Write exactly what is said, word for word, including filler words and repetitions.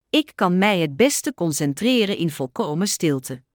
Ik kan mij het beste concentreren in volkomen stilte.